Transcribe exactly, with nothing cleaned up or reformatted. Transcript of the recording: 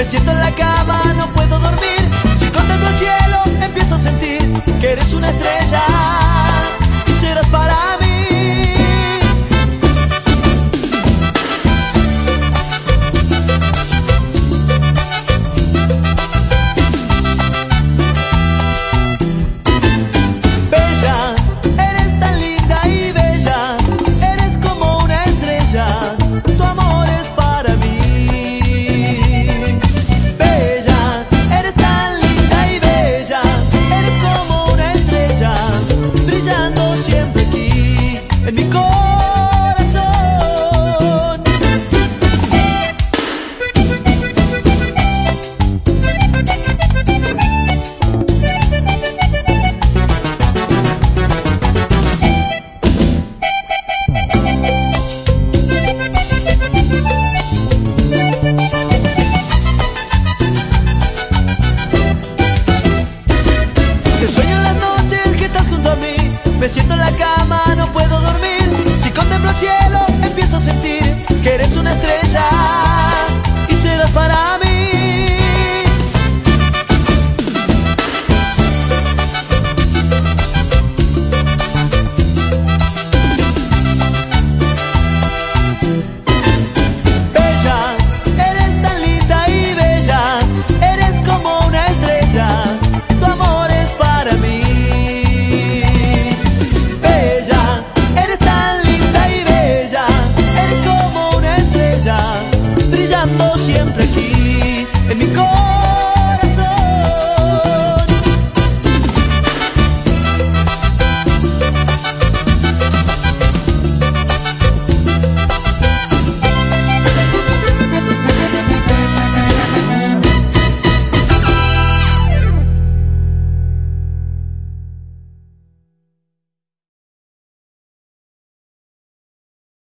siento en la cama, no puedo dormir. Si contemplo el cielo, empiezo a sentir que eres una estrella y serás para mí. Bella, eres tan linda y bella, eres como una estrella, tu amor es para mí. Bella, eres tan linda y bella, eres como una estrella, brillando siempre aquí en mi corazón. Te sueño en las noches que estás junto a mí, me siento en la cama, no puedo dormir. Si contemplo el cielo, empiezo a sentir que eres una estrella y serás para